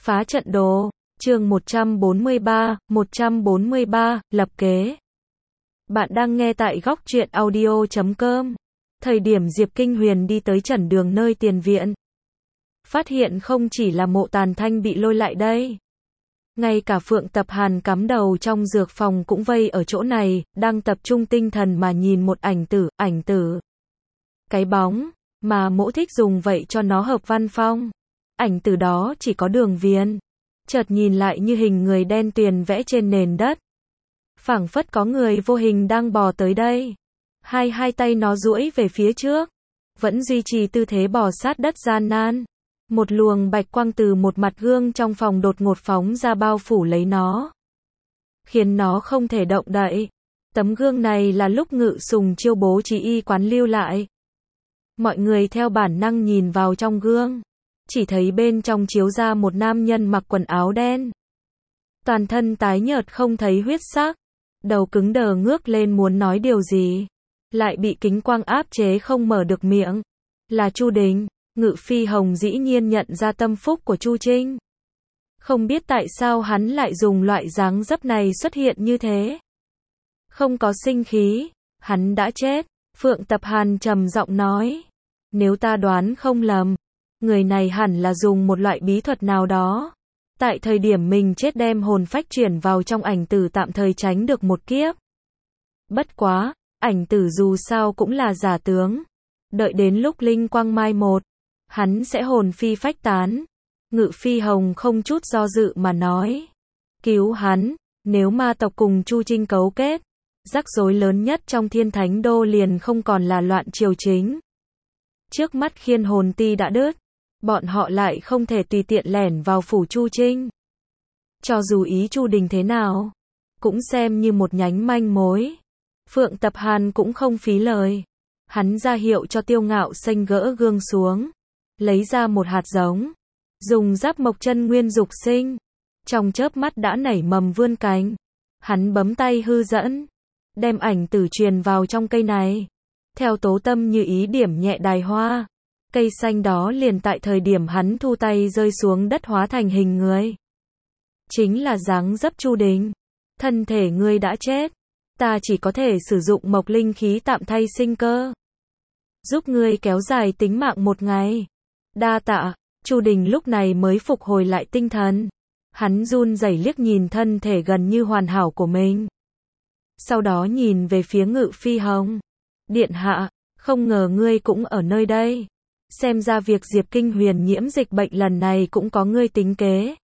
Phá trận đồ, chương 143, lập kế. Bạn đang nghe tại góc truyện audio.com. Thời điểm Diệp Kinh Huyền đi tới trần đường nơi tiền viện, phát hiện không chỉ là Mộ Tàn Thanh bị lôi lại đây. Ngay cả Phượng Tập Hàn cắm đầu trong dược phòng cũng vây ở chỗ này, đang tập trung tinh thần mà nhìn một ảnh tử. Cái bóng, mà Mỗ thích dùng vậy cho nó hợp văn phong. Ảnh tử đó chỉ có đường viền, chợt nhìn lại như hình người đen tuyền vẽ trên nền đất. Phảng phất có người vô hình đang bò tới đây. Hai tay nó duỗi về phía trước, vẫn duy trì tư thế bò sát đất gian nan. Một luồng bạch quang từ một mặt gương trong phòng đột ngột phóng ra bao phủ lấy nó, khiến nó không thể động đậy. Tấm gương này là lúc Ngự Sùng Chiêu bố trí y quán lưu lại. Mọi người theo bản năng nhìn vào trong gương, chỉ thấy bên trong chiếu ra một nam nhân mặc quần áo đen, toàn thân tái nhợt không thấy huyết sắc, đầu cứng đờ ngước lên muốn nói điều gì, lại bị kính quang áp chế không mở được miệng. Là Chu Đình. Ngự Phi Hồng dĩ nhiên nhận ra tâm phúc của Chu Trinh. Không biết tại sao hắn lại dùng loại dáng dấp này xuất hiện như thế. Không có sinh khí, hắn đã chết. Phượng Tập Hàn trầm giọng nói. Nếu ta đoán không lầm, người này hẳn là dùng một loại bí thuật nào đó. Tại thời điểm mình chết đem hồn phách chuyển vào trong ảnh tử tạm thời tránh được một kiếp. Bất quá, ảnh tử dù sao cũng là giả tướng. Đợi đến lúc linh quang mai một, hắn sẽ hồn phi phách tán. Ngự Phi Hồng không chút do dự mà nói. Cứu hắn, nếu ma tộc cùng Chu Trinh cấu kết, rắc rối lớn nhất trong Thiên Thánh Đô liền không còn là loạn triều chính. Trước mắt Khiên Hồn Ti đã đứt, bọn họ lại không thể tùy tiện lẻn vào phủ Chu Trinh. Cho dù ý Chu Đình thế nào, cũng xem như một nhánh manh mối. Phượng Tập Hàn cũng không phí lời. Hắn ra hiệu cho Tiêu Ngạo Xanh gỡ gương xuống, lấy ra một hạt giống, dùng giáp mộc chân nguyên dục sinh, trong chớp mắt đã nảy mầm vươn cánh. Hắn bấm tay hư dẫn, đem ảnh tử truyền vào trong cây này. Theo tố tâm như ý điểm nhẹ đài hoa, cây xanh đó liền tại thời điểm hắn thu tay rơi xuống đất hóa thành hình người. Chính là dáng dấp Chu Đình. Thân thể ngươi đã chết, ta chỉ có thể sử dụng mộc linh khí tạm thay sinh cơ, giúp ngươi kéo dài tính mạng một ngày. Đa tạ. Chu Đình lúc này mới phục hồi lại tinh thần. Hắn run rẩy liếc nhìn thân thể gần như hoàn hảo của mình. Sau đó nhìn về phía Ngự Phi Hồng. Điện hạ, không ngờ ngươi cũng ở nơi đây. Xem ra việc Diệp Kinh Huyền nhiễm dịch bệnh lần này cũng có ngươi tính kế.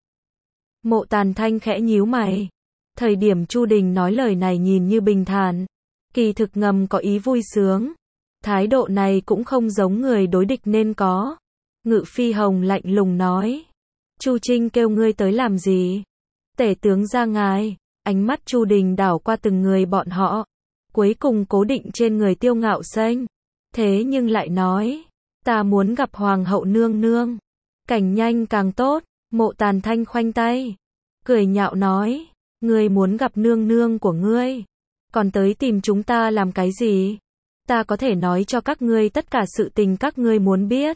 Mộ Tàn Thanh khẽ nhíu mày. Thời điểm Chu Đình nói lời này nhìn như bình thản, kỳ thực ngầm có ý vui sướng. Thái độ này cũng không giống người đối địch nên có. Ngự Phi Hồng lạnh lùng nói. Chu Trinh kêu ngươi tới làm gì? Tể tướng ra ngài. Ánh mắt Chu Đình đảo qua từng người bọn họ, cuối cùng cố định trên người Tiêu Ngạo Xanh. Thế nhưng lại nói, ta muốn gặp Hoàng hậu nương nương. Cảnh nhanh càng tốt. Mộ Tàn Thanh khoanh tay, cười nhạo nói. Ngươi muốn gặp nương nương của ngươi, còn tới tìm chúng ta làm cái gì? Ta có thể nói cho các ngươi tất cả sự tình các ngươi muốn biết.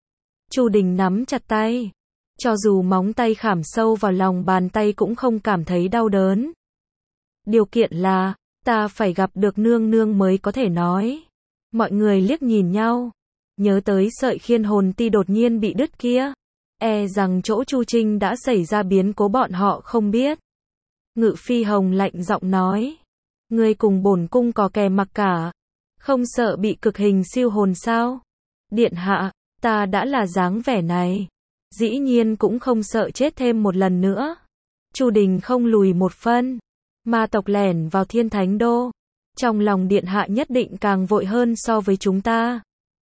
Chu Đình nắm chặt tay, cho dù móng tay khảm sâu vào lòng bàn tay cũng không cảm thấy đau đớn. Điều kiện là, ta phải gặp được nương nương mới có thể nói. Mọi người liếc nhìn nhau, nhớ tới sợi Khiên Hồn Ti đột nhiên bị đứt kia. E rằng chỗ Chu Trinh đã xảy ra biến cố bọn họ không biết. Ngự Phi Hồng lạnh giọng nói. Ngươi cùng bổn cung có kè mặc cả, không sợ bị cực hình siêu hồn sao? Điện hạ, ta đã là dáng vẻ này, dĩ nhiên cũng không sợ chết thêm một lần nữa. Chu Đình không lùi một phân. Ma tộc lẻn vào Thiên Thánh Đô, trong lòng điện hạ nhất định càng vội hơn so với chúng ta.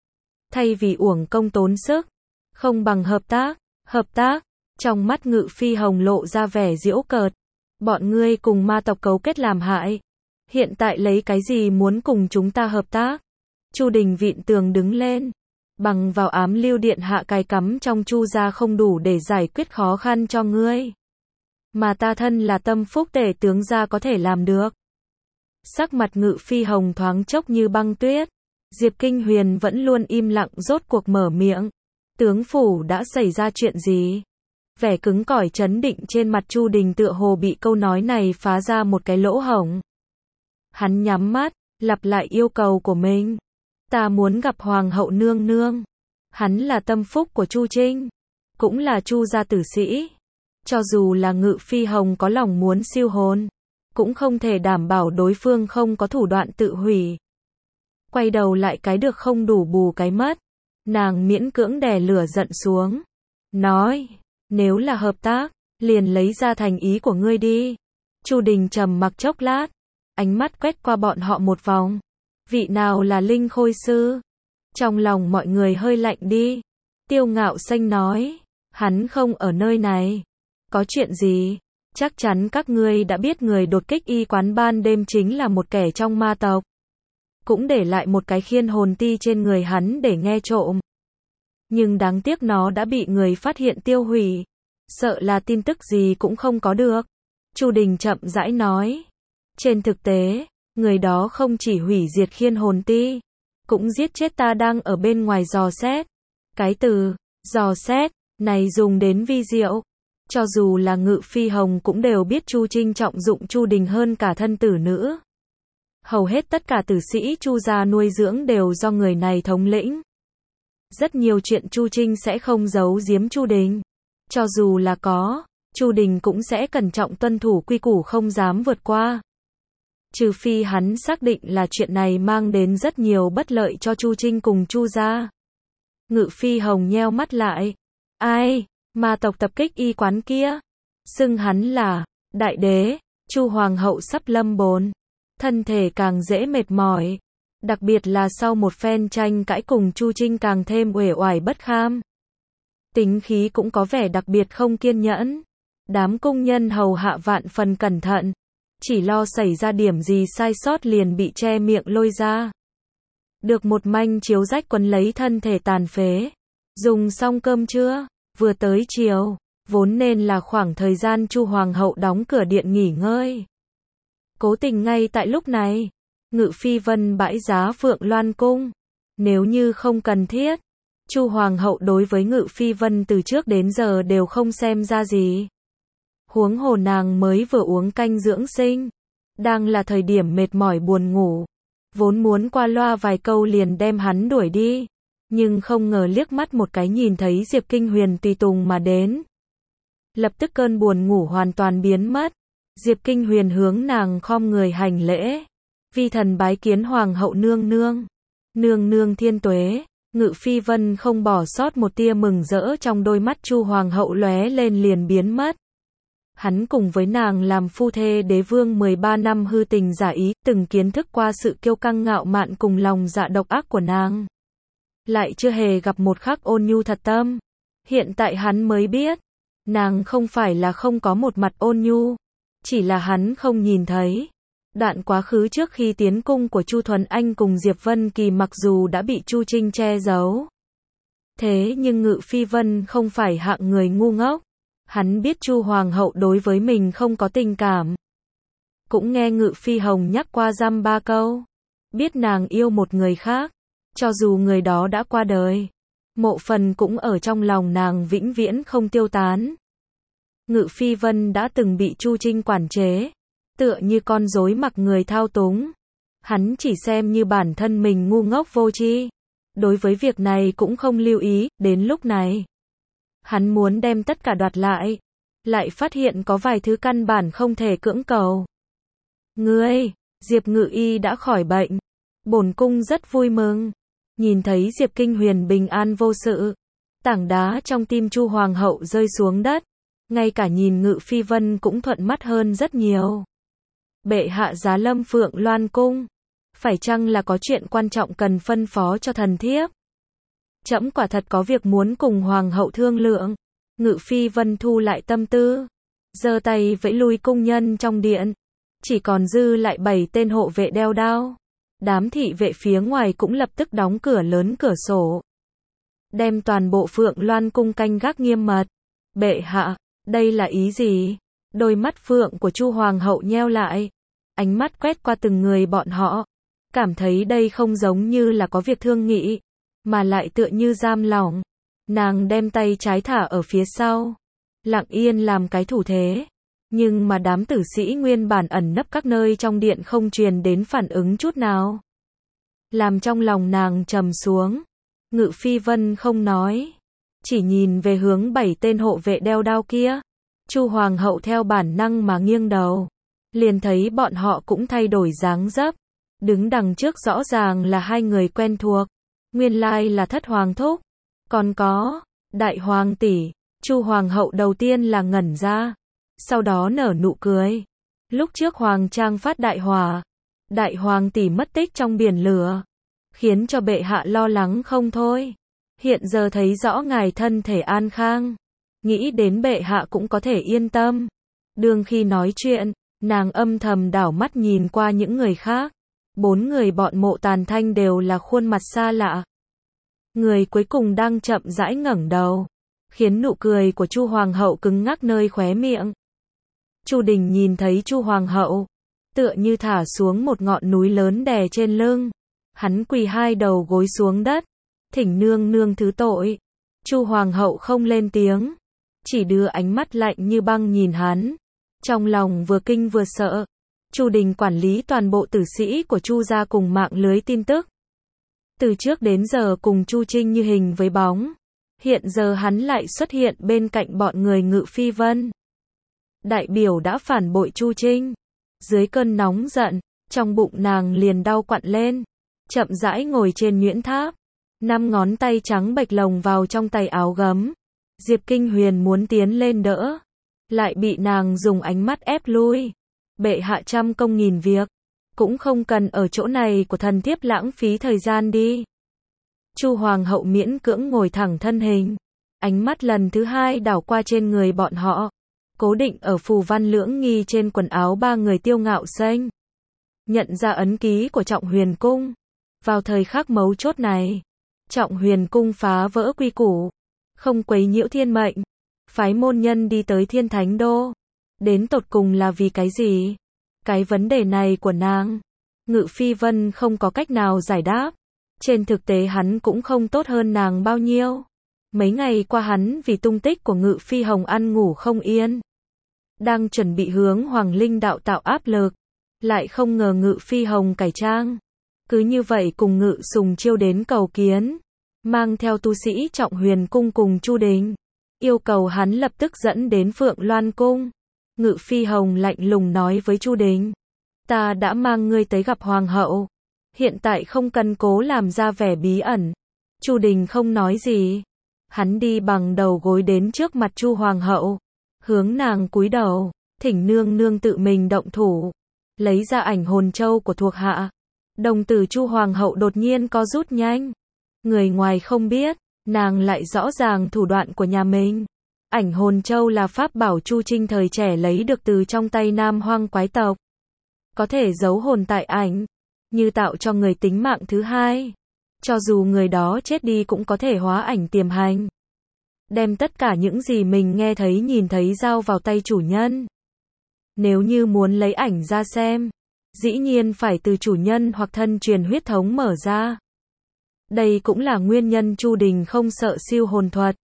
Thay vì uổng công tốn sức, không bằng hợp tác. Hợp tác. Trong mắt Ngự Phi Hồng lộ ra vẻ giễu cợt. Bọn ngươi cùng ma tộc cấu kết làm hại, hiện tại lấy cái gì muốn cùng chúng ta hợp tác? Chu Đình vịn tường đứng lên. Bằng vào ám lưu điện hạ cài cắm trong Chu gia không đủ để giải quyết khó khăn cho ngươi, mà ta thân là tâm phúc tể tướng gia có thể làm được. Sắc mặt Ngự Phi Hồng thoáng chốc như băng tuyết. Diệp Kinh Huyền vẫn luôn im lặng rốt cuộc mở miệng. Tướng phủ đã xảy ra chuyện gì? Vẻ cứng cỏi trấn định trên mặt Chu Đình tựa hồ bị câu nói này phá ra một cái lỗ hổng. Hắn nhắm mắt, lặp lại yêu cầu của mình. Ta muốn gặp Hoàng hậu nương nương. Hắn là tâm phúc của Chu Trinh, cũng là Chu gia tử sĩ. Cho dù là Ngự Phi Hồng có lòng muốn siêu hồn, cũng không thể đảm bảo đối phương không có thủ đoạn tự hủy. Quay đầu lại cái được không đủ bù cái mất. Nàng miễn cưỡng đè lửa giận xuống. Nói, nếu là hợp tác, liền lấy ra thành ý của ngươi đi. Chu Đình trầm mặc chốc lát, ánh mắt quét qua bọn họ một vòng. Vị nào là Linh Khôi Sư? Trong lòng mọi người hơi lạnh đi. Tiêu Ngạo Xanh nói, hắn không ở nơi này. Có chuyện gì? Chắc chắn các ngươi đã biết người đột kích y quán ban đêm chính là một kẻ trong ma tộc. Cũng để lại một cái khiên hồn ti trên người hắn để nghe trộm. Nhưng đáng tiếc nó đã bị người phát hiện tiêu hủy. Sợ là tin tức gì cũng không có được. Chu Đình chậm rãi nói. Trên thực tế, người đó không chỉ hủy diệt khiên hồn ti, cũng giết chết ta đang ở bên ngoài dò xét. Cái từ, dò xét, này dùng đến vi diệu. Cho dù là Ngự Phi Hồng cũng đều biết Chu Trinh trọng dụng Chu Đình hơn cả thân tử nữ. Hầu hết tất cả tử sĩ Chu gia nuôi dưỡng đều do người này thống lĩnh. Rất nhiều chuyện Chu Trinh sẽ không giấu giếm Chu Đình. Cho dù là có, Chu Đình cũng sẽ cẩn trọng tuân thủ quy củ không dám vượt qua. Trừ phi hắn xác định là chuyện này mang đến rất nhiều bất lợi cho Chu Trinh cùng Chu gia. Ngự Phi Hồng nheo mắt lại. Ai? Ma tộc tập kích y quán kia. Xưng hắn là đại đế. Chu Hoàng hậu sắp lâm bồn. Thân thể càng dễ mệt mỏi. Đặc biệt là sau một phen tranh cãi cùng Chu Trinh càng thêm uể oải bất kham. Tính khí cũng có vẻ đặc biệt không kiên nhẫn. Đám cung nhân hầu hạ vạn phần cẩn thận. Chỉ lo xảy ra điểm gì sai sót liền bị che miệng lôi ra. Được một manh chiếu rách quấn lấy thân thể tàn phế. Dùng xong cơm trưa, vừa tới chiều, vốn nên là khoảng thời gian Chu Hoàng hậu đóng cửa điện nghỉ ngơi. Cố tình ngay tại lúc này, Ngự Phi Vân bãi giá Phượng Loan cung. Nếu như không cần thiết, Chu Hoàng hậu đối với Ngự Phi Vân từ trước đến giờ đều không xem ra gì. Huống hồ nàng mới vừa uống canh dưỡng sinh, đang là thời điểm mệt mỏi buồn ngủ. Vốn muốn qua loa vài câu liền đem hắn đuổi đi, nhưng không ngờ liếc mắt một cái nhìn thấy Diệp Kinh Huyền tùy tùng mà đến. Lập tức cơn buồn ngủ hoàn toàn biến mất. Diệp Kinh Huyền hướng nàng khom người hành lễ. Vi thần bái kiến Hoàng hậu nương nương. Nương nương thiên tuế. Ngự Phi Vân không bỏ sót một tia mừng rỡ trong đôi mắt Chu Hoàng hậu lóe lên liền biến mất. Hắn cùng với nàng làm phu thê đế vương 13 năm hư tình giả ý, từng kiến thức qua sự kiêu căng ngạo mạn cùng lòng dạ độc ác của nàng. Lại chưa hề gặp một khắc ôn nhu thật tâm. Hiện tại hắn mới biết, nàng không phải là không có một mặt ôn nhu, chỉ là hắn không nhìn thấy. Đoạn quá khứ trước khi tiến cung của Chu Thuần Anh cùng Diệp Vân Kỳ mặc dù đã bị Chu Trinh che giấu. Thế nhưng Ngự Phi Vân không phải hạng người ngu ngốc. Hắn biết Chu Hoàng hậu đối với mình không có tình cảm. Cũng nghe Ngự Phi Hồng nhắc qua dăm ba câu. Biết nàng yêu một người khác. Cho dù người đó đã qua đời, mộ phần cũng ở trong lòng nàng vĩnh viễn không tiêu tán. Ngự Phi Vân đã từng bị Chu Trinh quản chế, tựa như con rối mặc người thao túng. Hắn chỉ xem như bản thân mình ngu ngốc vô tri. Đối với việc này cũng không lưu ý, đến lúc này. Hắn muốn đem tất cả đoạt lại phát hiện có vài thứ căn bản không thể cưỡng cầu. Ngươi, Diệp Ngự Y đã khỏi bệnh. Bổn cung rất vui mừng. Nhìn thấy Diệp Kinh Huyền bình an vô sự. Tảng đá trong tim Chu Hoàng hậu rơi xuống đất. Ngay cả nhìn Ngự Phi Vân cũng thuận mắt hơn rất nhiều. Bệ hạ giá lâm Phượng Loan cung. Phải chăng là có chuyện quan trọng cần phân phó cho thần thiếp? Trẫm quả thật có việc muốn cùng Hoàng hậu thương lượng. Ngự Phi Vân thu lại tâm tư. Giơ tay vẫy lui cung nhân trong điện. Chỉ còn dư lại 7 tên hộ vệ đeo đao. Đám thị vệ phía ngoài cũng lập tức đóng cửa lớn cửa sổ. Đem toàn bộ Phượng Loan cung canh gác nghiêm mật. Bệ hạ, đây là ý gì? Đôi mắt phượng của Chu Hoàng hậu nheo lại. Ánh mắt quét qua từng người bọn họ. Cảm thấy đây không giống như là có việc thương nghị, mà lại tựa như giam lỏng. Nàng đem tay trái thả ở phía sau. lặng yên làm cái thủ thế. Nhưng mà đám tử sĩ nguyên bản ẩn nấp các nơi trong điện không truyền đến phản ứng chút nào. Làm trong lòng nàng trầm xuống. Ngự Phi Vân không nói, chỉ nhìn về hướng 7 tên hộ vệ đeo đao kia. Chu Hoàng hậu theo bản năng mà nghiêng đầu, liền thấy bọn họ cũng thay đổi dáng dấp. Đứng đằng trước rõ ràng là hai người quen thuộc, nguyên lai là Thất Hoàng thúc, còn có Đại Hoàng tỷ. Chu Hoàng hậu đầu tiên là ngẩn ra, sau đó nở nụ cười. Lúc trước Hoàng trang phát đại hỏa, Đại Hoàng tỷ mất tích trong biển lửa, khiến cho bệ hạ lo lắng không thôi. Hiện giờ thấy rõ ngài thân thể an khang, nghĩ đến bệ hạ cũng có thể yên tâm. Đương khi nói chuyện, nàng âm thầm đảo mắt nhìn qua những người khác. 4 người bọn Mộ Tàn Thanh đều là khuôn mặt xa lạ. Người cuối cùng đang chậm rãi ngẩng đầu, khiến nụ cười của Chu Hoàng hậu cứng ngắc nơi khóe miệng. Chu Đình nhìn thấy Chu Hoàng hậu, tựa như thả xuống một ngọn núi lớn đè trên lưng. Hắn quỳ 2 đầu gối xuống đất, thỉnh nương nương thứ tội. Chu Hoàng hậu không lên tiếng, chỉ đưa ánh mắt lạnh như băng nhìn hắn. Trong lòng vừa kinh vừa sợ. Chu Đình quản lý toàn bộ tử sĩ của Chu gia cùng mạng lưới tin tức. Từ trước đến giờ cùng Chu Trinh như hình với bóng. Hiện giờ hắn lại xuất hiện bên cạnh bọn người Ngự Phi Vân. Đại biểu đã phản bội Chu Trinh. Dưới cơn nóng giận, trong bụng nàng liền đau quặn lên. Chậm rãi ngồi trên nhuyễn tháp. 5 ngón tay trắng bệch lồng vào trong tay áo gấm. Diệp Kinh Huyền muốn tiến lên đỡ, lại bị nàng dùng ánh mắt ép lui. Bệ hạ trăm công nghìn việc, cũng không cần ở chỗ này của thần thiếp lãng phí thời gian đi. Chu Hoàng hậu miễn cưỡng ngồi thẳng thân hình, ánh mắt lần thứ 2 đảo qua trên người bọn họ, cố định ở phù văn lưỡng nghi trên quần áo 3 người Tiêu Ngạo Xanh. Nhận ra ấn ký của Trọng Huyền Cung. Vào thời khắc mấu chốt này, Trọng Huyền Cung phá vỡ quy củ, không quấy nhiễu thiên mệnh, phái môn nhân đi tới Thiên Thánh Đô. Đến tột cùng là vì cái gì? Cái vấn đề này của nàng, Ngự Phi Vân không có cách nào giải đáp. Trên thực tế hắn cũng không tốt hơn nàng bao nhiêu. Mấy ngày qua hắn vì tung tích của Ngự Phi Hồng ăn ngủ không yên. Đang chuẩn bị hướng Hoàng Linh đạo tạo áp lực, lại không ngờ Ngự Phi Hồng cải trang. Cứ như vậy cùng Ngự Sùng Chiêu đến cầu kiến, mang theo tu sĩ Trọng Huyền Cung cùng Chu Đình, yêu cầu hắn lập tức dẫn đến Phượng Loan Cung. Ngự Phi Hồng lạnh lùng nói với Chu Đình, ta đã mang ngươi tới gặp Hoàng hậu, hiện tại không cần cố làm ra vẻ bí ẩn. Chu Đình không nói gì, hắn đi bằng đầu gối đến trước mặt Chu Hoàng hậu, hướng nàng cúi đầu, thỉnh nương nương tự mình động thủ, lấy ra ảnh hồn châu của thuộc hạ. Đồng tử Chu Hoàng hậu đột nhiên co rút nhanh. Người ngoài không biết, nàng lại rõ ràng thủ đoạn của nhà mình. Ảnh hồn châu là pháp bảo Chu Trinh thời trẻ lấy được từ trong tay Nam Hoang quái tộc. Có thể giấu hồn tại ảnh, như tạo cho người tính mạng thứ 2. Cho dù người đó chết đi cũng có thể hóa ảnh tiềm hành. Đem tất cả những gì mình nghe thấy nhìn thấy giao vào tay chủ nhân. Nếu như muốn lấy ảnh ra xem, dĩ nhiên phải từ chủ nhân hoặc thân truyền huyết thống mở ra. Đây cũng là nguyên nhân Chu Đình không sợ siêu hồn thuật.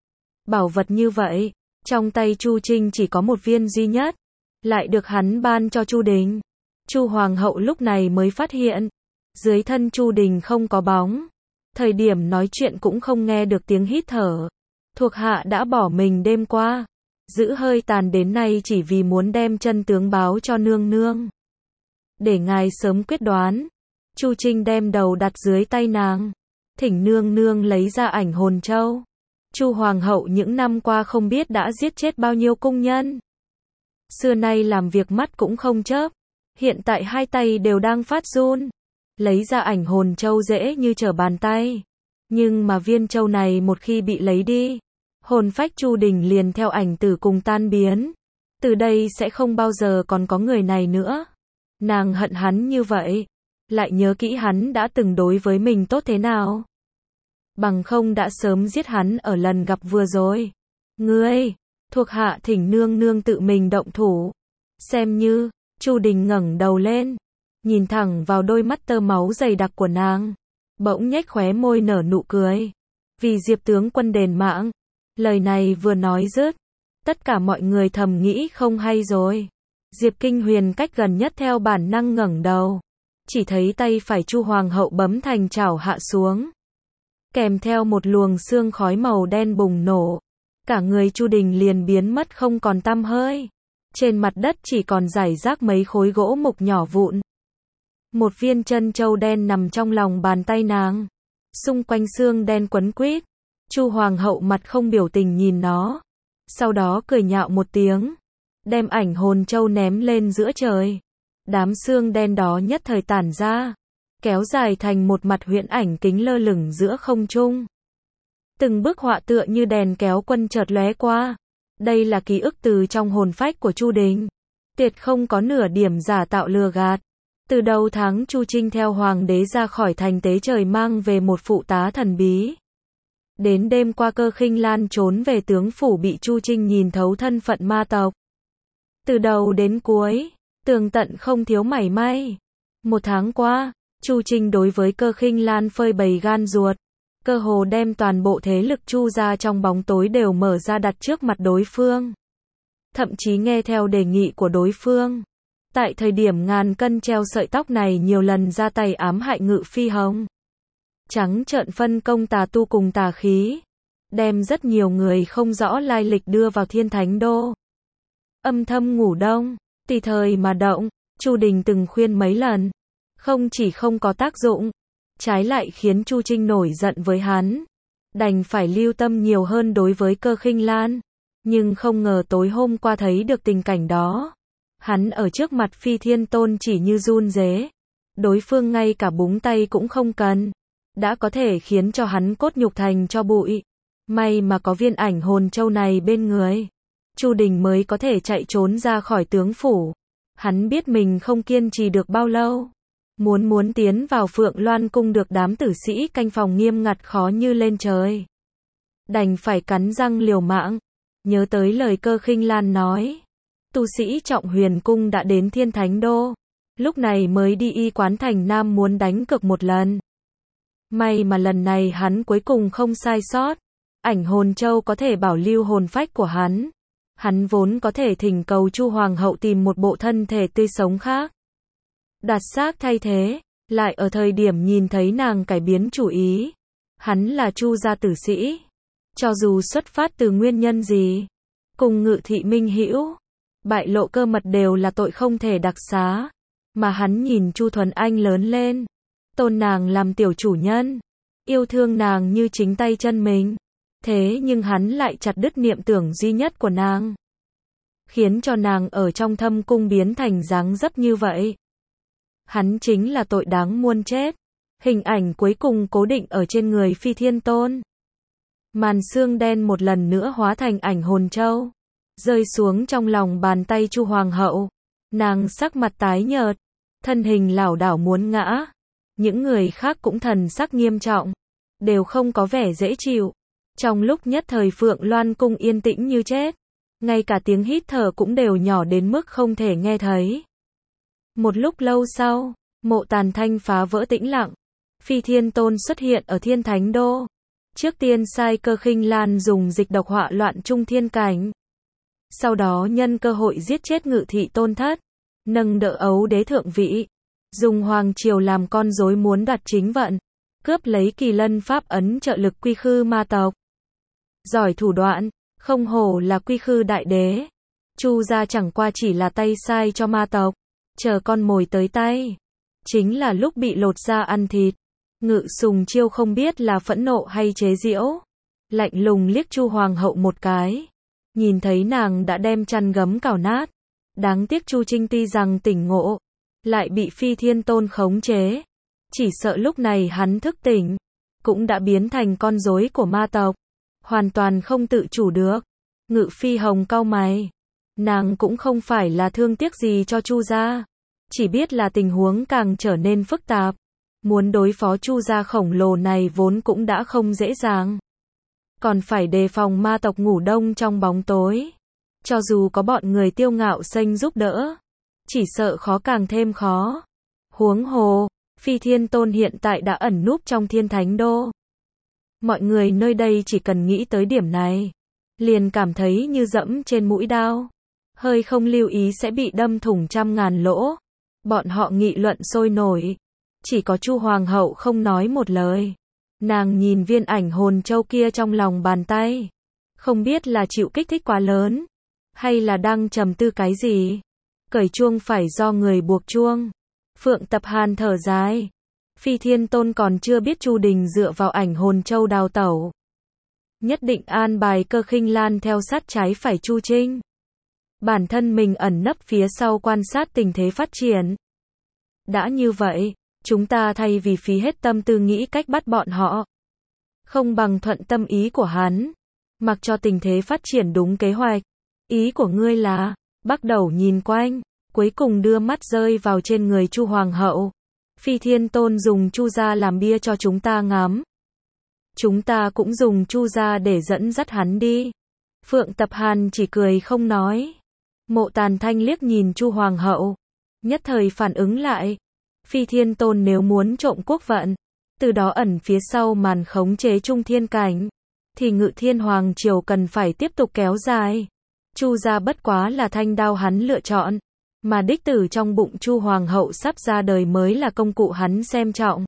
Bảo vật như vậy, trong tay Chu Trinh chỉ có một viên duy nhất, lại được hắn ban cho Chu Đình. Chu Hoàng hậu lúc này mới phát hiện, dưới thân Chu Đình không có bóng. Thời điểm nói chuyện cũng không nghe được tiếng hít thở. Thuộc hạ đã bỏ mình đêm qua, giữ hơi tàn đến nay chỉ vì muốn đem chân tướng báo cho nương nương. Để ngài sớm quyết đoán. Chu Trinh đem đầu đặt dưới tay nàng, thỉnh nương nương lấy ra ảnh hồn châu. Chu Hoàng hậu những năm qua không biết đã giết chết bao nhiêu cung nhân. Xưa nay làm việc mắt cũng không chớp, hiện tại 2 tay đều đang phát run. Lấy ra ảnh hồn châu dễ như trở bàn tay, nhưng mà viên châu này một khi bị lấy đi, hồn phách Chu Đình liền theo ảnh tử cùng tan biến. Từ đây sẽ không bao giờ còn có người này nữa. Nàng hận hắn như vậy, lại nhớ kỹ hắn đã từng đối với mình tốt thế nào. Bằng không đã sớm giết hắn ở lần gặp vừa rồi. Ngươi, thuộc hạ thỉnh nương nương tự mình động thủ. Xem như, Chu Đình ngẩng đầu lên, nhìn thẳng vào đôi mắt tơ máu dày đặc của nàng, bỗng nhếch khóe môi nở nụ cười. Vì Diệp tướng quân đền mạng. Lời này vừa nói dứt, Tất cả mọi người thầm nghĩ không hay rồi. Diệp Kinh Huyền cách gần nhất theo bản năng ngẩng đầu. Chỉ thấy tay phải Chu Hoàng hậu bấm thành chảo hạ xuống. Kèm theo một luồng sương khói màu đen bùng nổ. Cả người Chu Đình liền biến mất không còn tăm hơi. Trên mặt đất chỉ còn rải rác mấy khối gỗ mục nhỏ vụn. Một viên chân châu đen nằm trong lòng bàn tay nàng. Xung quanh xương đen quấn quýt. Chu Hoàng hậu mặt không biểu tình nhìn nó. Sau đó cười nhạo một tiếng. Đem ảnh hồn châu ném lên giữa trời. Đám xương đen đó nhất thời tản ra. Kéo dài thành một mặt huyễn ảnh kính lơ lửng giữa không trung. Từng bức họa tựa như đèn kéo quân chợt lóe qua. Đây là ký ức từ trong hồn phách của Chu Đình. Tuyệt không có nửa điểm giả tạo lừa gạt. Từ đầu tháng Chu Trinh theo hoàng đế ra khỏi thành tế trời mang về một phụ tá thần bí. Đến đêm qua Cơ Khinh Lan trốn về tướng phủ bị Chu Trinh nhìn thấu thân phận ma tộc. Từ đầu đến cuối, tường tận không thiếu mảy may. Một tháng qua, Chu Trinh đối với Cơ Khinh Lan phơi bày gan ruột. Cơ hồ đem toàn bộ thế lực Chu gia trong bóng tối đều mở ra đặt trước mặt đối phương. Thậm chí nghe theo đề nghị của đối phương. Tại thời điểm ngàn cân treo sợi tóc này nhiều lần ra tay ám hại Ngự Phi Hồng. Trắng trợn phân công tà tu cùng tà khí. Đem rất nhiều người không rõ lai lịch đưa vào Thiên Thánh Đô. Âm thầm ngủ đông, tùy thời mà động, Chu Đình từng khuyên mấy lần. Không chỉ không có tác dụng, trái lại khiến Chu Trinh nổi giận với hắn. Đành phải lưu tâm nhiều hơn đối với Cơ Khinh Lan. Nhưng không ngờ tối hôm qua thấy được tình cảnh đó. Hắn ở trước mặt Phi Thiên Tôn chỉ như run rế. Đối phương ngay cả búng tay cũng không cần. Đã có thể khiến cho hắn cốt nhục thành cho bụi. May mà có viên ảnh hồn châu này bên người. Chu Đình mới có thể chạy trốn ra khỏi tướng phủ. Hắn biết mình không kiên trì được bao lâu. Muốn tiến vào Phượng Loan cung được đám tử sĩ canh phòng nghiêm ngặt khó như lên trời. Đành phải cắn răng liều mạng. Nhớ tới lời Cơ Khinh Lan nói. Tu sĩ Trọng Huyền cung đã đến Thiên Thánh Đô. Lúc này mới đi y quán thành Nam muốn đánh cược một lần. May mà lần này hắn cuối cùng không sai sót. Ảnh hồn châu có thể bảo lưu hồn phách của hắn. Hắn vốn có thể thỉnh cầu Chu Hoàng hậu tìm một bộ thân thể tươi sống khác. Đặt xác thay thế, lại ở thời điểm nhìn thấy nàng cải biến chủ ý. Hắn là Chu gia tử sĩ. Cho dù xuất phát từ nguyên nhân gì, cùng Ngự thị minh hữu, bại lộ cơ mật đều là tội không thể đặc xá. Mà hắn nhìn Chu Thuần Anh lớn lên, tôn nàng làm tiểu chủ nhân, yêu thương nàng như chính tay chân mình. Thế nhưng hắn lại chặt đứt niệm tưởng duy nhất của nàng. Khiến cho nàng ở trong thâm cung biến thành dáng dấp như vậy. Hắn chính là tội đáng muôn chết. Hình ảnh cuối cùng cố định ở trên người Phi Thiên Tôn. Màn xương đen một lần nữa hóa thành ảnh hồn châu. Rơi xuống trong lòng bàn tay Chu Hoàng hậu. Nàng sắc mặt tái nhợt. Thân hình lảo đảo muốn ngã. Những người khác cũng thần sắc nghiêm trọng. Đều không có vẻ dễ chịu. Trong lúc nhất thời Phượng Loan cung yên tĩnh như chết. Ngay cả tiếng hít thở cũng đều nhỏ đến mức không thể nghe thấy. Một lúc lâu sau, Mộ Tàn Thanh phá vỡ tĩnh lặng. Phi Thiên Tôn xuất hiện ở Thiên Thánh Đô. Trước tiên sai Cơ Khinh Lan dùng dịch độc họa loạn trung thiên cảnh. Sau đó nhân cơ hội giết chết Ngự thị Tôn thất. Nâng đỡ ấu đế thượng vị. Dùng hoàng triều làm con rối muốn đoạt chính vận. Cướp lấy Kỳ Lân pháp ấn trợ lực Quy Khư ma tộc. Giỏi thủ đoạn, không hổ là Quy Khư đại đế. Chu gia chẳng qua chỉ là tay sai cho ma tộc. Chờ con mồi tới tay. Chính là lúc bị lột da ăn thịt. Ngự Sùng Chiêu không biết là phẫn nộ hay chế giễu. Lạnh lùng liếc Chu Hoàng hậu một cái. Nhìn thấy nàng đã đem chăn gấm cào nát. Đáng tiếc Chu Trinh tuy rằng tỉnh ngộ. Lại bị Phi Thiên Tôn khống chế. Chỉ sợ lúc này hắn thức tỉnh. Cũng đã biến thành con rối của ma tộc. Hoàn toàn không tự chủ được. Ngự Phi Hồng cau mày. Nàng cũng không phải là thương tiếc gì cho Chu gia. Chỉ biết là tình huống càng trở nên phức tạp. Muốn đối phó Chu gia khổng lồ này vốn cũng đã không dễ dàng. Còn phải đề phòng ma tộc ngủ đông trong bóng tối. Cho dù có bọn người Tiêu Ngạo Xanh giúp đỡ. Chỉ sợ khó càng thêm khó. Huống hồ, Phi Thiên Tôn hiện tại đã ẩn núp trong Thiên Thánh Đô. Mọi người nơi đây chỉ cần nghĩ tới điểm này. liền cảm thấy như dẫm trên mũi đao, hơi không lưu ý sẽ bị đâm thủng trăm ngàn lỗ. Bọn họ nghị luận sôi nổi, chỉ có Chu hoàng hậu không nói một lời. Nàng nhìn viên ảnh hồn châu kia trong lòng bàn tay, không biết là chịu kích thích quá lớn, hay là đang trầm tư cái gì. Cởi chuông phải do người buộc chuông. Phượng Tập Hàn thở dài. Phi Thiên Tôn còn chưa biết Chu Đình dựa vào ảnh hồn châu đào tẩu, nhất định an bài Cơ Khinh Lan theo sát trái phải Chu Trinh. Bản thân mình ẩn nấp phía sau quan sát tình thế phát triển. Đã như vậy, chúng ta thay vì phí hết tâm tư nghĩ cách bắt bọn họ, không bằng thuận tâm ý của hắn, mặc cho tình thế phát triển đúng kế hoạch. Ý của ngươi là? Bắt đầu nhìn quanh, cuối cùng đưa mắt rơi vào trên người Chu hoàng hậu. Phi Thiên Tôn dùng Chu gia làm bia cho chúng ta ngắm, chúng ta cũng dùng Chu gia để dẫn dắt hắn đi. Phượng Tập Hàn chỉ cười không nói. Mộ Tàn Thanh liếc nhìn Chu hoàng hậu, nhất thời phản ứng lại. Phi Thiên Tôn nếu muốn trộm quốc vận, từ đó ẩn phía sau màn khống chế Trung Thiên cảnh, thì Ngự Thiên Hoàng triều cần phải tiếp tục kéo dài. Chu gia bất quá là thanh đao hắn lựa chọn, mà đích tử trong bụng Chu hoàng hậu sắp ra đời mới là công cụ hắn xem trọng.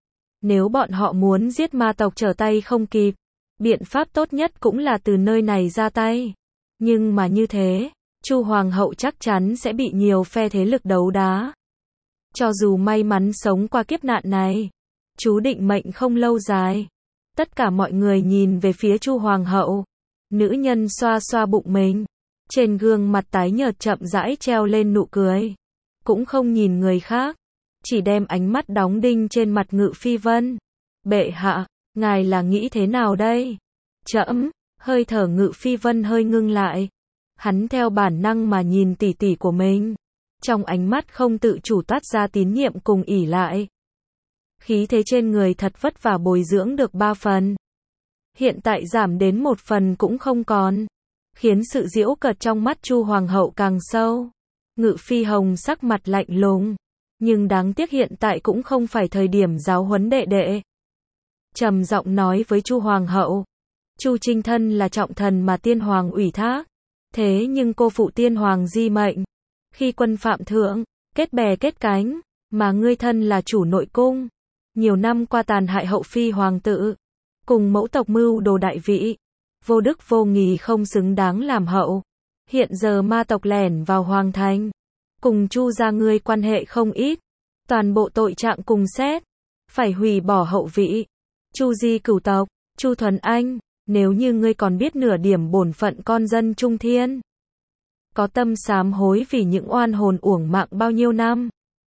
Nếu bọn họ muốn giết ma tộc trở tay không kịp, biện pháp tốt nhất cũng là từ nơi này ra tay. Nhưng mà như thế, Chu hoàng hậu chắc chắn sẽ bị nhiều phe thế lực đấu đá. Cho dù may mắn sống qua kiếp nạn này, chú định mệnh không lâu dài. Tất cả mọi người nhìn về phía Chu hoàng hậu. Nữ nhân xoa xoa bụng mình, trên gương mặt tái nhợt chậm rãi treo lên nụ cười, cũng không nhìn người khác, chỉ đem ánh mắt đóng đinh trên mặt Ngự Phi Vân. Bệ hạ, ngài là nghĩ thế nào đây? Trẫm. Hơi thở Ngự Phi Vân hơi ngưng lại. Hắn theo bản năng mà nhìn tỷ tỷ của mình, trong ánh mắt không tự chủ toát ra tín nhiệm cùng ỷ lại. Khí thế trên người thật vất vả bồi dưỡng được 3 phần, hiện tại giảm đến 1 phần cũng không còn, khiến sự giễu cợt trong mắt Chu hoàng hậu càng sâu. Ngự Phi Hồng sắc mặt lạnh lùng, nhưng đáng tiếc hiện tại cũng không phải thời điểm giáo huấn đệ đệ. Trầm giọng nói với Chu hoàng hậu, Chu Trinh thân là trọng thần mà tiên hoàng ủy thác, thế nhưng cô phụ tiên hoàng di mệnh, khi quân phạm thượng, kết bè kết cánh, mà ngươi thân là chủ nội cung, nhiều năm qua tàn hại hậu phi hoàng tử, cùng mẫu tộc mưu đồ đại vị, vô đức vô nghì không xứng đáng làm hậu. Hiện giờ ma tộc lẻn vào hoàng thành, cùng Chu gia ngươi quan hệ không ít, toàn bộ tội trạng cùng xét, phải hủy bỏ hậu vị. Chu di cửu tộc, Chu Thuần Anh, nếu như ngươi còn biết nửa điểm bổn phận con dân Trung Thiên, có tâm sám hối vì những oan hồn uổng mạng bao nhiêu năm,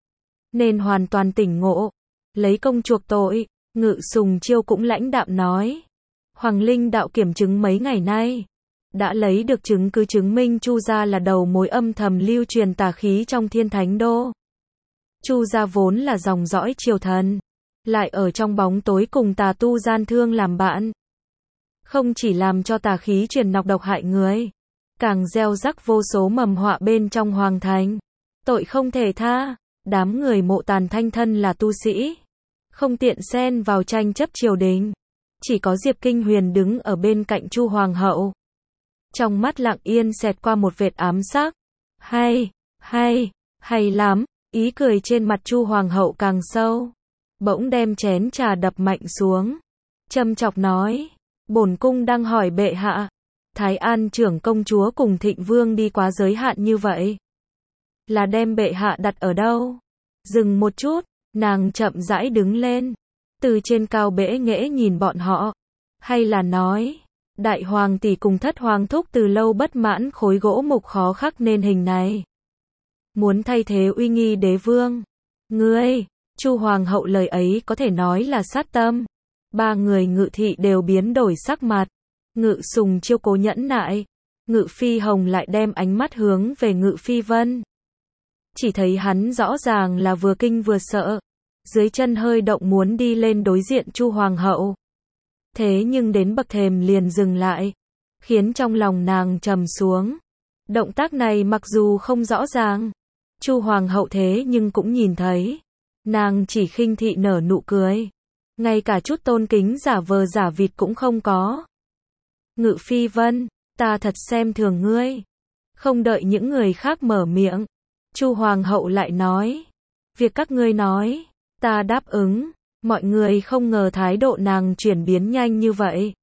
nên hoàn toàn tỉnh ngộ, lấy công chuộc tội. Ngự Sùng Chiêu cũng lãnh đạm nói, Hoàng Linh đạo kiểm chứng mấy ngày nay, đã lấy được chứng cứ chứng minh Chu gia là đầu mối âm thầm lưu truyền tà khí trong Thiên Thánh Đô. Chu gia vốn là dòng dõi triều thần, lại ở trong bóng tối cùng tà tu gian thương làm bạn, không chỉ làm cho tà khí truyền nọc độc hại người, càng gieo rắc vô số mầm họa bên trong hoàng thành, tội không thể tha. Đám người Mộ Tàn Thanh thân là tu sĩ, không tiện xen vào tranh chấp triều đình, chỉ có Diệp Kinh Huyền đứng ở bên cạnh Chu hoàng hậu, trong mắt lặng yên xẹt qua một vệt ám sắc. Hay lắm. Ý cười trên mặt Chu hoàng hậu càng sâu, bỗng đem chén trà đập mạnh xuống, châm chọc nói, bổn cung đang hỏi bệ hạ, Thái An trưởng công chúa cùng Thịnh Vương đi quá giới hạn như vậy, là đem bệ hạ đặt ở đâu? Dừng một chút, nàng chậm rãi đứng lên, từ trên cao bẽ nghễ nhìn bọn họ, hay là nói, đại hoàng tỷ cùng thất hoàng thúc từ lâu bất mãn khối gỗ mục khó khắc nên hình này, muốn thay thế uy nghi đế vương. Ngươi, Chu hoàng hậu lời ấy có thể nói là sát tâm. 3 người Ngự thị đều biến đổi sắc mặt. Ngự Sùng Chiêu cố nhẫn nại, Ngự Phi Hồng lại đem ánh mắt hướng về Ngự Phi Vân. Chỉ thấy hắn rõ ràng là vừa kinh vừa sợ, dưới chân hơi động muốn đi lên đối diện Chu hoàng hậu. Thế nhưng đến bậc thềm liền dừng lại, khiến trong lòng nàng trầm xuống. Động tác này mặc dù không rõ ràng, Chu hoàng hậu thế nhưng cũng nhìn thấy. Nàng chỉ khinh thị nở nụ cười, ngay cả chút tôn kính giả vờ giả vịt cũng không có. Ngự Phi Vân, ta thật xem thường ngươi. Không đợi những người khác mở miệng, Chu Hoàng hậu lại nói, việc các ngươi nói, ta đáp ứng. Mọi người không ngờ thái độ nàng chuyển biến nhanh như vậy.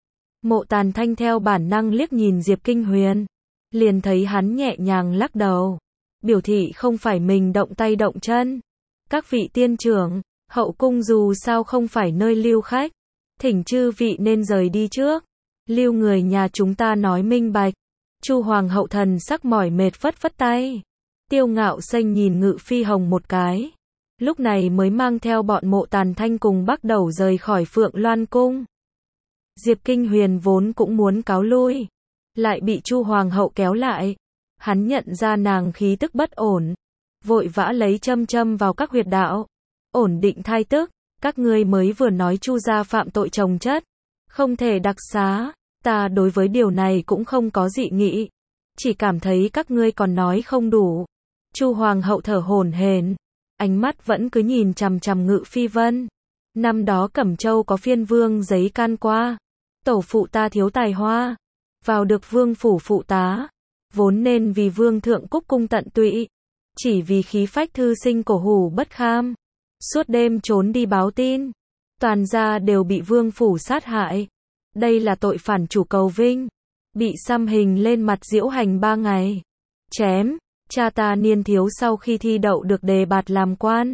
Mộ Tàn Thanh theo bản năng liếc nhìn Diệp Kinh Huyền, liền thấy hắn nhẹ nhàng lắc đầu, biểu thị không phải mình động tay động chân. Các vị tiên trưởng, hậu cung dù sao không phải nơi lưu khách, thỉnh chư vị nên rời đi trước. Lưu người nhà chúng ta nói minh bạch. Chu Hoàng hậu thần sắc mỏi mệt phất phất tay. Tiêu Ngạo Xanh nhìn Ngự Phi Hồng một cái, lúc này mới mang theo bọn Mộ Tàn Thanh cùng bắt đầu rời khỏi Phượng Loan cung. Diệp Kinh Huyền vốn cũng muốn cáo lui, lại bị Chu Hoàng hậu kéo lại. Hắn nhận ra nàng khí tức bất ổn, vội vã lấy châm châm vào các huyệt đạo, ổn định thai tức. Các ngươi mới vừa nói Chu gia phạm tội chồng chất, không thể đặc xá. Ta đối với điều này cũng không có dị nghị, chỉ cảm thấy các ngươi còn nói không đủ. Chu Hoàng hậu thở hổn hển, ánh mắt vẫn cứ nhìn chằm chằm Ngự Phi Vân. Năm đó Cẩm Châu có phiên vương giấy can qua, tổ phụ ta thiếu tài hoa, vào được vương phủ phụ tá, vốn nên vì vương thượng cúc cung tận tụy, chỉ vì khí phách thư sinh cổ hủ bất kham, suốt đêm trốn đi báo tin, toàn gia đều bị vương phủ sát hại. Đây là tội phản chủ cầu vinh, bị xăm hình lên mặt diễu hành 3 ngày, chém. Cha ta niên thiếu sau khi thi đậu được đề bạt làm quan,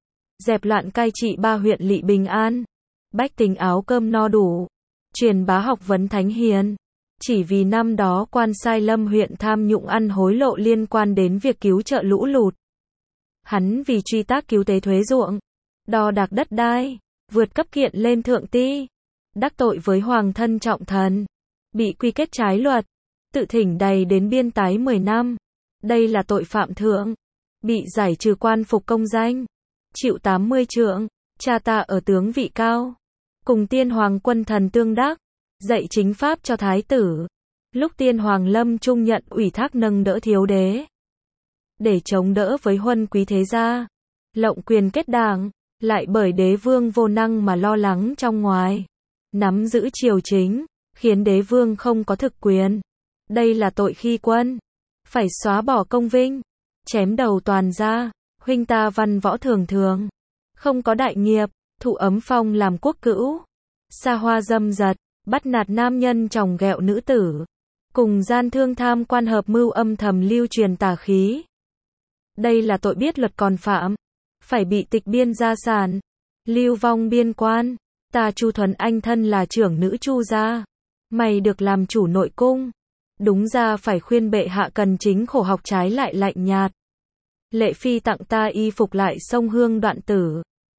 dẹp loạn cai trị 3 huyện lỵ bình an, bách tính áo cơm no đủ, truyền bá học vấn thánh hiền. Chỉ vì năm đó quan sai Lâm huyện tham nhũng ăn hối lộ liên quan đến việc cứu trợ lũ lụt. Hắn vì truy tác cứu tế thuế ruộng, đo đạc đất đai, vượt cấp kiện lên thượng ti, đắc tội với hoàng thân trọng thần, bị quy kết trái luật, tự thỉnh đày đến biên tái 10 năm. Đây là tội phạm thượng, bị giải trừ quan phục công danh, chịu 80 trượng. Cha ta ở tướng vị cao, cùng tiên hoàng quân thần tương đắc, dạy chính pháp cho thái tử. Lúc tiên hoàng lâm trung nhận ủy thác nâng đỡ thiếu đế, để chống đỡ với huân quý thế gia, lộng quyền kết đảng, lại bởi đế vương vô năng mà lo lắng trong ngoài, nắm giữ triều chính, khiến đế vương không có thực quyền. Đây là tội khi quân, phải xóa bỏ công vinh, chém đầu toàn gia. Huynh ta văn võ thường thường, không có đại nghiệp, thụ ấm phong làm quốc cữu, xa hoa dâm dật, bắt nạt nam nhân chồng ghẹo nữ tử, cùng gian thương tham quan hợp mưu âm thầm lưu truyền tà khí. Đây là tội biết luật còn phạm, phải bị tịch biên gia sản, lưu vong biên quan. Ta Chu Thuần Anh thân là trưởng nữ Chu gia, mày được làm chủ nội cung, đúng ra phải khuyên bệ hạ cần chính khổ học trái lại lạnh nhạt. Lệ phi tặng ta y phục lại sông hương đoạn tử,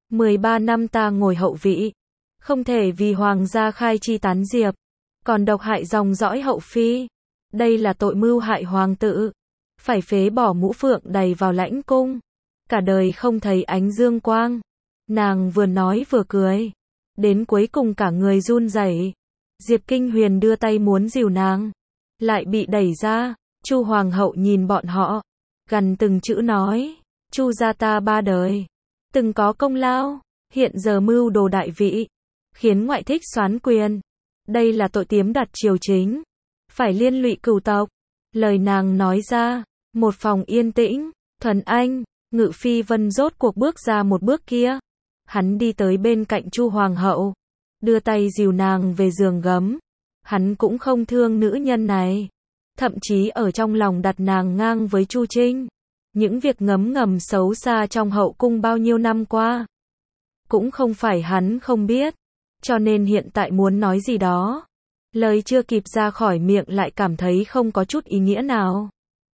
13 năm ta ngồi hậu vị, không thể vì hoàng gia khai chi tán diệp, còn độc hại dòng dõi hậu phi. Đây là tội mưu hại hoàng tử, phải phế bỏ mũ phượng đầy vào lãnh cung, cả đời không thấy ánh dương quang. Nàng vừa nói vừa cười, đến cuối cùng cả người run rẩy. Diệp Kinh Huyền đưa tay muốn dìu nàng, lại bị đẩy ra. Chu Hoàng hậu nhìn bọn họ, gần từng chữ nói, Chu gia ta 3 đời, từng có công lao, hiện giờ mưu đồ đại vị, khiến ngoại thích soán quyền. Đây là tội tiếm đoạt triều chính, phải liên lụy cửu tộc. Lời nàng nói ra, một phòng yên tĩnh. Thuần Anh, Ngự Phi Vân rốt cuộc bước ra một bước kia. Hắn đi tới bên cạnh Chu Hoàng hậu, đưa tay dìu nàng về giường gấm. Hắn cũng không thương nữ nhân này, thậm chí ở trong lòng đặt nàng ngang với Chu Trinh. Những việc ngấm ngầm xấu xa trong hậu cung bao nhiêu năm qua, cũng không phải hắn không biết, cho nên hiện tại muốn nói gì đó, lời chưa kịp ra khỏi miệng lại cảm thấy không có chút ý nghĩa nào.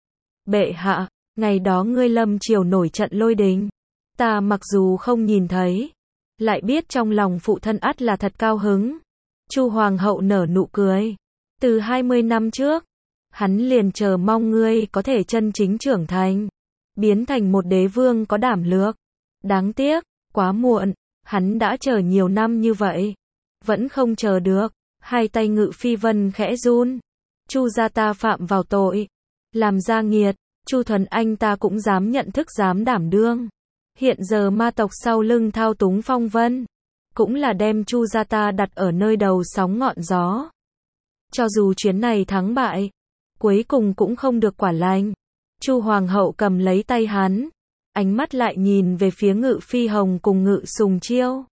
Bệ hạ, ngày đó ngươi lâm triều nổi trận lôi đình, ta mặc dù không nhìn thấy, lại biết trong lòng phụ thân ắt là thật cao hứng. Chu Hoàng hậu nở nụ cười. Từ 20 năm trước, hắn liền chờ mong ngươi có thể chân chính trưởng thành, biến thành một đế vương có đảm lược. Đáng tiếc, quá muộn, hắn đã chờ nhiều năm như vậy, vẫn không chờ được. Hai tay Ngự Phi Vân khẽ run. Chu gia ta phạm vào tội, làm gia nghiệt, Chu Thuần Anh ta cũng dám nhận thức dám đảm đương. Hiện giờ ma tộc sau lưng thao túng phong vân, cũng là đem Chu gia ta đặt ở nơi đầu sóng ngọn gió. Cho dù chuyến này thắng bại, cuối cùng cũng không được quả lành. Chu Hoàng hậu cầm lấy tay hắn, ánh mắt lại nhìn về phía Ngự Phi Hồng cùng Ngự Sùng Chiêu.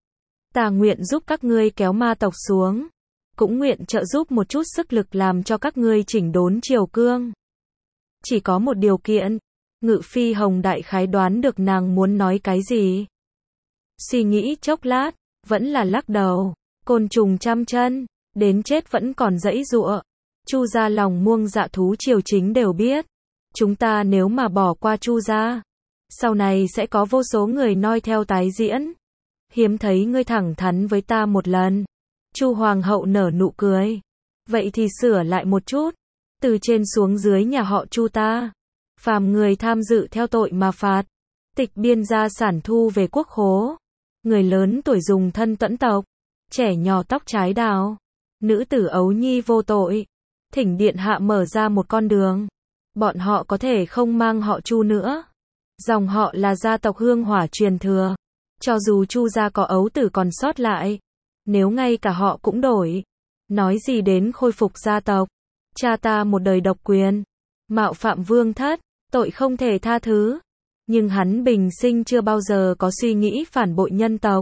Ta nguyện giúp các ngươi kéo ma tộc xuống, cũng nguyện trợ giúp một chút sức lực làm cho các ngươi chỉnh đốn triều cương. Chỉ có một điều kiện. Ngự Phi Hồng đại khái đoán được nàng muốn nói cái gì. Suy nghĩ chốc lát, vẫn là lắc đầu. Côn trùng trăm chân, đến chết vẫn còn giãy giụa. Chu gia lòng muông dạ thú triều chính đều biết. Chúng ta nếu mà bỏ qua Chu gia, sau này sẽ có vô số người noi theo tái diễn. Hiếm thấy ngươi thẳng thắn với ta một lần. Chu Hoàng hậu nở nụ cười. Vậy thì sửa lại một chút. Từ trên xuống dưới nhà họ Chu ta, phàm người tham dự theo tội mà phạt, tịch biên gia sản thu về quốc khố. Người lớn tuổi dùng thân tẫn tộc, trẻ nhỏ tóc trái đào, nữ tử ấu nhi vô tội. Thỉnh điện hạ mở ra một con đường. Bọn họ có thể không mang họ Chu nữa. Dòng họ là gia tộc hương hỏa truyền thừa. Cho dù Chu gia có ấu tử còn sót lại, nếu ngay cả họ cũng đổi, nói gì đến khôi phục gia tộc. Cha ta một đời độc quyền, mạo phạm vương thất, tội không thể tha thứ. Nhưng hắn bình sinh chưa bao giờ có suy nghĩ phản bội nhân tộc.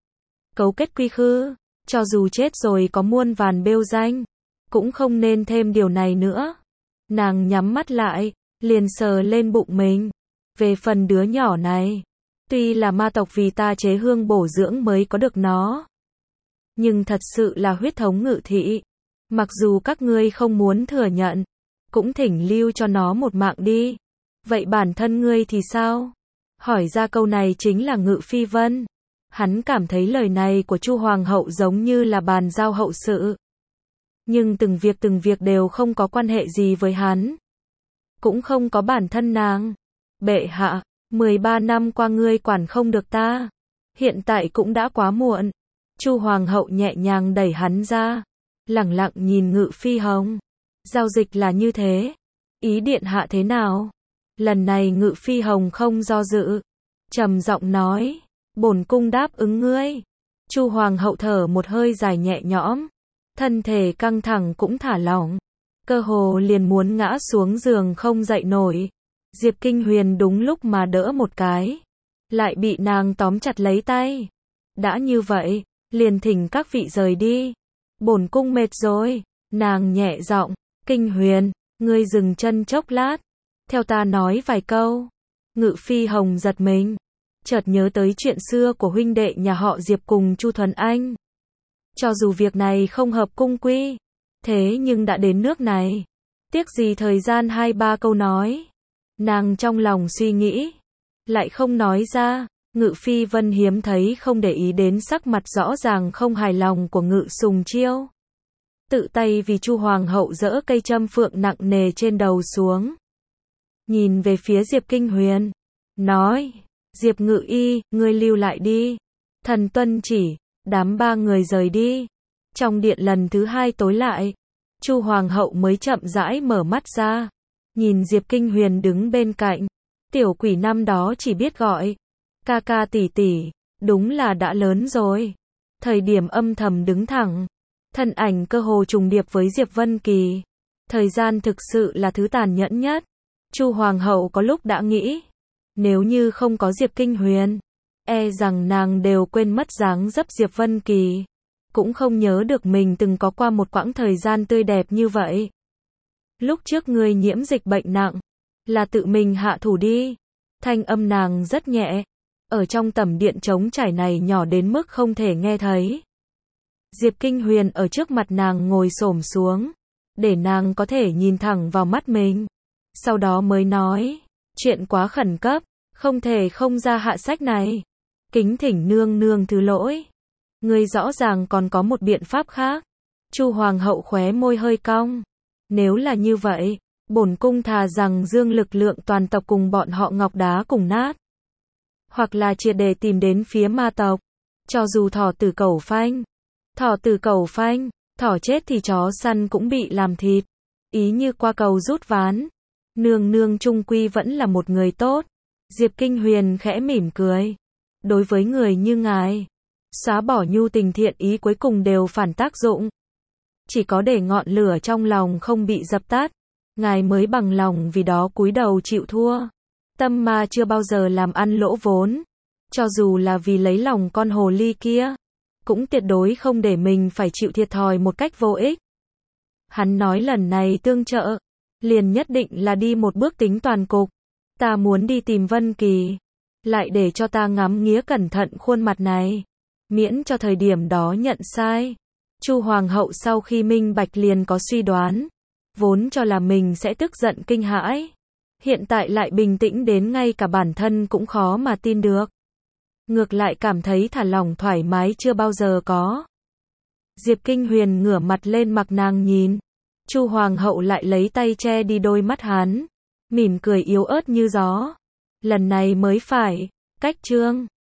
Cấu kết quy khư, cho dù chết rồi có muôn vàn bêu danh, cũng không nên thêm điều này nữa. Nàng nhắm mắt lại, liền sờ lên bụng mình. Về phần đứa nhỏ này, tuy là ma tộc vì ta chế hương bổ dưỡng mới có được nó, nhưng thật sự là huyết thống Ngự thị. Mặc dù các ngươi không muốn thừa nhận, cũng thỉnh lưu cho nó một mạng đi. Vậy bản thân ngươi thì sao? Hỏi ra câu này chính là Ngự Phi Vân. Hắn cảm thấy lời này của Chu Hoàng hậu giống như là bàn giao hậu sự. Nhưng từng việc đều không có quan hệ gì với hắn. Cũng không có bản thân nàng. Bệ hạ, 13 năm qua ngươi quản không được ta. Hiện tại cũng đã quá muộn. Chu Hoàng hậu nhẹ nhàng đẩy hắn ra. Lẳng lặng nhìn Ngự Phi Hồng. Giao dịch là như thế. Ý điện hạ thế nào? Lần này Ngự Phi Hồng không do dự. Trầm giọng nói. Bổn cung đáp ứng ngươi. Chu Hoàng hậu thở một hơi dài nhẹ nhõm. Thân thể căng thẳng cũng thả lỏng. Cơ hồ liền muốn ngã xuống giường không dậy nổi. Diệp Kinh Huyền đúng lúc mà đỡ một cái. Lại bị nàng tóm chặt lấy tay. Đã như vậy, liền thỉnh các vị rời đi. Bổn cung mệt rồi. Nàng nhẹ giọng. Kinh Huyền, ngươi dừng chân chốc lát. Theo ta nói vài câu. Ngự Phi Hồng giật mình. Chợt nhớ tới chuyện xưa của huynh đệ nhà họ Diệp cùng Chu Thuần Anh. Cho dù việc này không hợp cung quy, thế nhưng đã đến nước này. Tiếc gì thời gian 2-3 câu nói. Nàng trong lòng suy nghĩ, lại không nói ra. Ngự Phi Vân hiếm thấy không để ý đến sắc mặt rõ ràng không hài lòng của Ngự Sùng Chiêu. Tự tay vì Chu Hoàng hậu dỡ cây châm phượng nặng nề trên đầu xuống. Nhìn về phía Diệp Kinh Huyền, nói, Diệp Ngự Y, ngươi lưu lại đi. Thần tuân chỉ. Đám 3 người rời đi. Trong điện lần thứ 2 tối lại, Chu Hoàng hậu mới chậm rãi mở mắt ra. Nhìn Diệp Kinh Huyền đứng bên cạnh. Tiểu quỷ năm đó chỉ biết gọi ca ca tỷ tỷ, đúng là đã lớn rồi. Thời điểm âm thầm đứng thẳng, thân ảnh cơ hồ trùng điệp với Diệp Vân Kỳ. Thời gian thực sự là thứ tàn nhẫn nhất. Chu Hoàng hậu có lúc đã nghĩ, nếu như không có Diệp Kinh Huyền, e rằng nàng đều quên mất dáng dấp Diệp Vân Kỳ. Cũng không nhớ được mình từng có qua một quãng thời gian tươi đẹp như vậy. Lúc trước ngươi nhiễm dịch bệnh nặng, là tự mình hạ thủ đi. Thanh âm nàng rất nhẹ, ở trong tầm điện trống trải này nhỏ đến mức không thể nghe thấy. Diệp Kinh Huyền ở trước mặt nàng ngồi xổm xuống, để nàng có thể nhìn thẳng vào mắt mình. Sau đó mới nói, chuyện quá khẩn cấp, không thể không ra hạ sách này. Kính thỉnh nương nương thứ lỗi. Ngươi rõ ràng còn có một biện pháp khác. Chu Hoàng hậu khóe môi hơi cong. Nếu là như vậy, bổn cung thà rằng dương lực lượng toàn tộc cùng bọn họ Ngọc Đá cùng nát. Hoặc là triệt để tìm đến phía ma tộc. Cho dù thỏ tử cẩu phanh. Thỏ tử cẩu phanh, thỏ chết thì chó săn cũng bị làm thịt. Ý như qua cầu rút ván. Nương nương trung quy vẫn là một người tốt. Diệp Kinh Huyền khẽ mỉm cười. Đối với người như ngài, xóa bỏ nhu tình thiện ý cuối cùng đều phản tác dụng. chỉ có để ngọn lửa trong lòng không bị dập tắt, ngài mới bằng lòng vì đó cúi đầu chịu thua. Tâm ma chưa bao giờ làm ăn lỗ vốn, cho dù là vì lấy lòng con hồ ly kia, cũng tuyệt đối không để mình phải chịu thiệt thòi một cách vô ích. Hắn nói lần này tương trợ, liền nhất định là đi một bước tính toàn cục. Ta muốn đi tìm Vân Kỳ, lại để cho ta ngắm nghía cẩn thận khuôn mặt này, miễn cho thời điểm đó nhận sai. Chu Hoàng hậu sau khi minh bạch liền có suy đoán, vốn cho là mình sẽ tức giận kinh hãi, hiện tại lại bình tĩnh đến ngay cả bản thân cũng khó mà tin được. Ngược lại cảm thấy thả lỏng thoải mái chưa bao giờ có. Diệp Kinh Huyền ngửa mặt lên mặc nàng nhìn, Chu Hoàng hậu lại lấy tay che đi đôi mắt hắn, mỉm cười yếu ớt như gió. Lần này mới phải, cách trương.